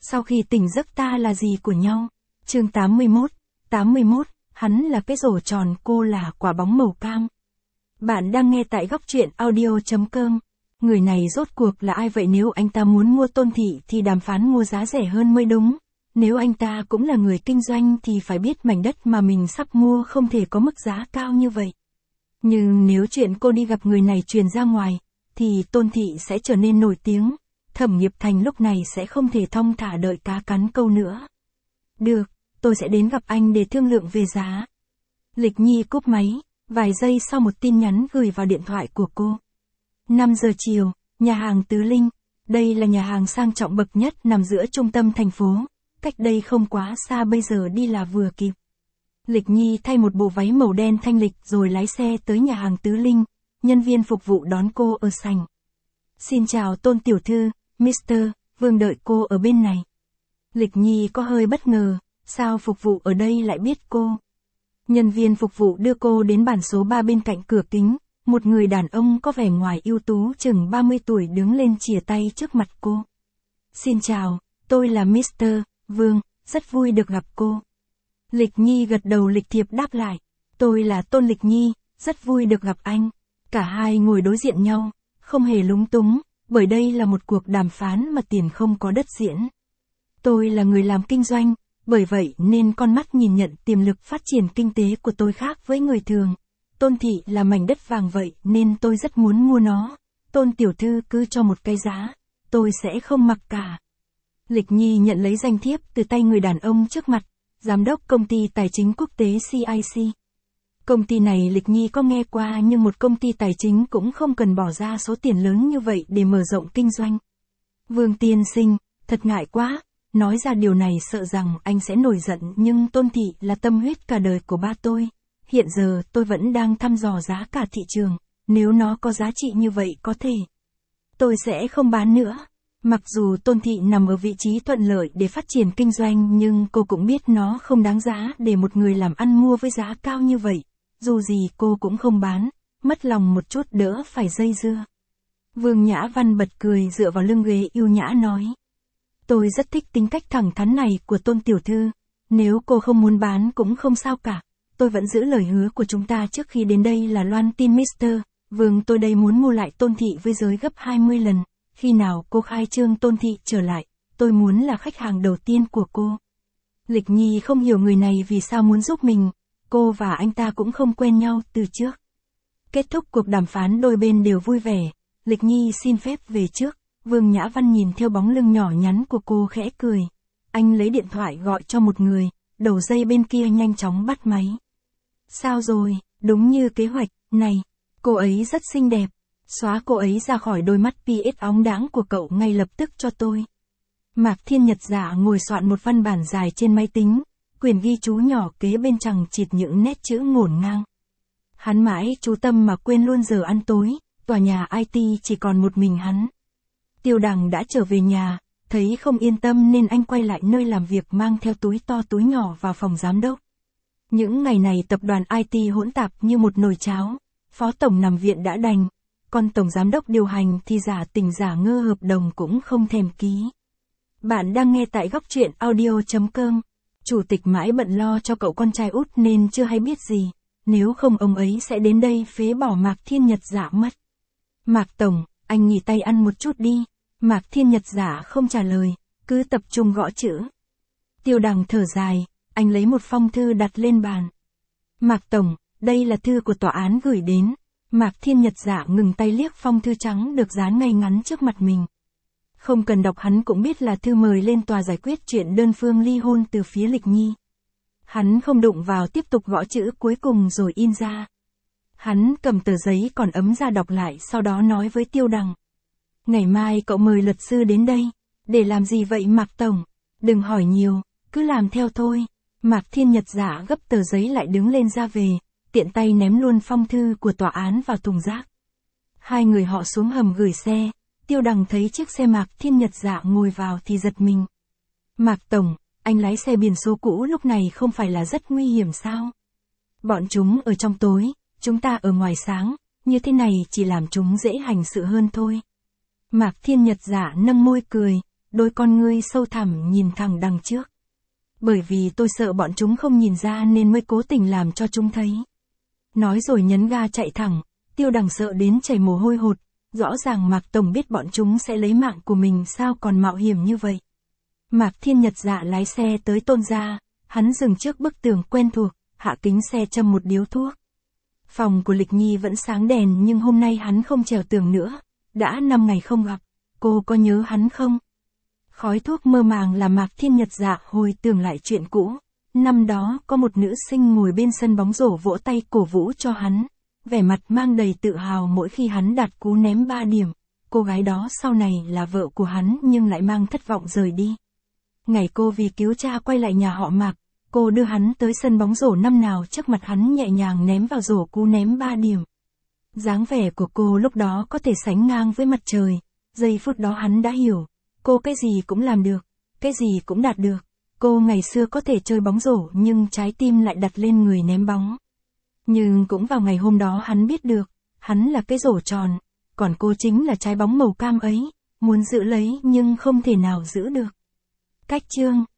Sau khi tỉnh giấc ta là gì của nhau? Chương 81, hắn là cái rổ tròn, cô là quả bóng màu cam. Bạn đang nghe tại góc truyện audio.com. Người này rốt cuộc là ai vậy? Nếu anh ta muốn mua Tôn Thị thì đàm phán mua giá rẻ hơn mới đúng. Nếu anh ta cũng là người kinh doanh thì phải biết mảnh đất mà mình sắp mua không thể có mức giá cao như vậy. Nhưng nếu chuyện cô đi gặp người này truyền ra ngoài, thì Tôn Thị sẽ trở nên nổi tiếng. Thẩm Nghiệp Thành lúc này sẽ không thể thong thả đợi cá cắn câu nữa. Được, tôi sẽ đến gặp anh để thương lượng về giá. Lịch Nhi cúp máy, vài giây sau một tin nhắn gửi vào điện thoại của cô. 5 giờ chiều, nhà hàng Tứ Linh. Đây là nhà hàng sang trọng bậc nhất nằm giữa trung tâm thành phố. Cách đây không quá xa, bây giờ đi là vừa kịp. Lịch Nhi thay một bộ váy màu đen thanh lịch rồi lái xe tới nhà hàng Tứ Linh. Nhân viên phục vụ đón cô ở sảnh. Xin chào Tôn tiểu thư, Mr. Vương đợi cô ở bên này. Lịch Nhi có hơi bất ngờ, sao phục vụ ở đây lại biết cô? Nhân viên phục vụ đưa cô đến bàn số 3 bên cạnh cửa kính. Một người đàn ông có vẻ ngoài ưu tú chừng 30 tuổi đứng lên chìa tay trước mặt cô. Xin chào, tôi là Mr. Vương, rất vui được gặp cô. Lịch Nhi gật đầu lịch thiệp đáp lại. Tôi là Tôn Lịch Nhi, rất vui được gặp anh. Cả hai ngồi đối diện nhau, không hề lúng túng, bởi đây là một cuộc đàm phán mà tiền không có đất diễn. Tôi là người làm kinh doanh, bởi vậy nên con mắt nhìn nhận tiềm lực phát triển kinh tế của tôi khác với người thường. Tôn Thị là mảnh đất vàng vậy nên tôi rất muốn mua nó. Tôn tiểu thư cứ cho một cái giá, tôi sẽ không mặc cả. Lịch Nhi nhận lấy danh thiếp từ tay người đàn ông trước mặt, giám đốc công ty tài chính quốc tế CIC. Công ty này Lịch Nhi có nghe qua, nhưng một công ty tài chính cũng không cần bỏ ra số tiền lớn như vậy để mở rộng kinh doanh. Vương tiên sinh, thật ngại quá, nói ra điều này sợ rằng anh sẽ nổi giận, nhưng Tôn Thị là tâm huyết cả đời của ba tôi. Hiện giờ tôi vẫn đang thăm dò giá cả thị trường, nếu nó có giá trị như vậy có thể tôi sẽ không bán nữa. Mặc dù Tôn Thị nằm ở vị trí thuận lợi để phát triển kinh doanh, nhưng cô cũng biết nó không đáng giá để một người làm ăn mua với giá cao như vậy. Dù gì cô cũng không bán, mất lòng một chút đỡ phải dây dưa. Vương Nhã Văn bật cười dựa vào lưng ghế yêu nhã nói. Tôi rất thích tính cách thẳng thắn này của Tôn tiểu thư, nếu cô không muốn bán cũng không sao cả. Tôi vẫn giữ lời hứa của chúng ta trước khi đến đây là loan tin Mr. Vương, tôi đây muốn mua lại Tôn Thị với giới gấp 20 lần. Khi nào cô khai trương Tôn Thị trở lại, tôi muốn là khách hàng đầu tiên của cô. Lịch Nhi không hiểu người này vì sao muốn giúp mình, cô và anh ta cũng không quen nhau từ trước. Kết thúc cuộc đàm phán đôi bên đều vui vẻ, Lịch Nhi xin phép về trước. Vương Nhã Văn nhìn theo bóng lưng nhỏ nhắn của cô khẽ cười. Anh lấy điện thoại gọi cho một người, đầu dây bên kia nhanh chóng bắt máy. Sao rồi, đúng như kế hoạch, này, cô ấy rất xinh đẹp. Xóa cô ấy ra khỏi đôi mắt PS óng đáng của cậu ngay lập tức cho tôi. Mạc Thiên Nhật Dạ ngồi soạn một văn bản dài trên máy tính, quyển ghi chú nhỏ kế bên chằng chịt những nét chữ ngổn ngang. Hắn mãi chú tâm mà quên luôn giờ ăn tối, tòa nhà IT chỉ còn một mình hắn. Tiêu Đằng đã trở về nhà, thấy không yên tâm nên anh quay lại nơi làm việc mang theo túi to túi nhỏ vào phòng giám đốc. Những ngày này tập đoàn IT hỗn tạp như một nồi cháo, phó tổng nằm viện đã đành, còn tổng giám đốc điều hành thì giả tình giả ngơ hợp đồng cũng không thèm ký. Bạn đang nghe tại góc truyện audio.com. Chủ tịch mãi bận lo cho cậu con trai út nên chưa hay biết gì, nếu không ông ấy sẽ đến đây phế bỏ Mạc Thiên Nhật Dạ mất. Mạc tổng, anh nghỉ tay ăn một chút đi. Mạc Thiên Nhật Dạ không trả lời, cứ tập trung gõ chữ. Tiêu Đằng thở dài, anh lấy một phong thư đặt lên bàn. Mạc tổng, đây là thư của tòa án gửi đến. Mạc Thiên Nhật Dạ ngừng tay liếc phong thư trắng được dán ngay ngắn trước mặt mình. Không cần đọc hắn cũng biết là thư mời lên tòa giải quyết chuyện đơn phương ly hôn từ phía Lịch Nhi. Hắn không đụng vào, tiếp tục gõ chữ cuối cùng rồi in ra. Hắn cầm tờ giấy còn ấm ra đọc lại, sau đó nói với Tiêu Đằng. Ngày mai cậu mời luật sư đến đây. Để làm gì vậy Mạc tổng? Đừng hỏi nhiều, cứ làm theo thôi. Mạc Thiên Nhật Dạ gấp tờ giấy lại đứng lên ra về, tiện tay ném luôn phong thư của tòa án vào thùng rác. Hai người họ xuống hầm gửi xe, Tiêu Đằng thấy chiếc xe Mạc Thiên Nhật Dạ ngồi vào thì giật mình. Mạc tổng, anh lái xe biển số cũ lúc này không phải là rất nguy hiểm sao? Bọn chúng ở trong tối, chúng ta ở ngoài sáng, như thế này chỉ làm chúng dễ hành sự hơn thôi. Mạc Thiên Nhật Dạ nâng môi cười, đôi con ngươi sâu thẳm nhìn thẳng đằng trước. Bởi vì tôi sợ bọn chúng không nhìn ra nên mới cố tình làm cho chúng thấy. Nói rồi nhấn ga chạy thẳng, Tiêu Đằng sợ đến chảy mồ hôi hột, rõ ràng Mạc Tổng biết bọn chúng sẽ lấy mạng của mình sao còn mạo hiểm như vậy. Mạc Thiên Nhật Dạ lái xe tới Tôn gia, hắn dừng trước bức tường quen thuộc, hạ kính xe châm một điếu thuốc. Phòng của Lịch Nhi vẫn sáng đèn nhưng hôm nay hắn không trèo tường nữa, đã 5 ngày không gặp, cô có nhớ hắn không? Khói thuốc mơ màng làm Mạc Thiên Nhật Dạ hồi tưởng lại chuyện cũ. Năm đó có một nữ sinh ngồi bên sân bóng rổ vỗ tay cổ vũ cho hắn, vẻ mặt mang đầy tự hào mỗi khi hắn đạt cú ném 3 điểm. Cô gái đó sau này là vợ của hắn nhưng lại mang thất vọng rời đi. Ngày cô vì cứu cha quay lại nhà họ Mạc, cô đưa hắn tới sân bóng rổ năm nào trước mặt hắn nhẹ nhàng ném vào rổ cú ném 3 điểm. Dáng vẻ của cô lúc đó có thể sánh ngang với mặt trời, giây phút đó hắn đã hiểu, cô cái gì cũng làm được, cái gì cũng đạt được. Cô ngày xưa có thể chơi bóng rổ nhưng trái tim lại đặt lên người ném bóng. Nhưng cũng vào ngày hôm đó hắn biết được, hắn là cái rổ tròn, còn cô chính là trái bóng màu cam ấy, muốn giữ lấy nhưng không thể nào giữ được. Cách chương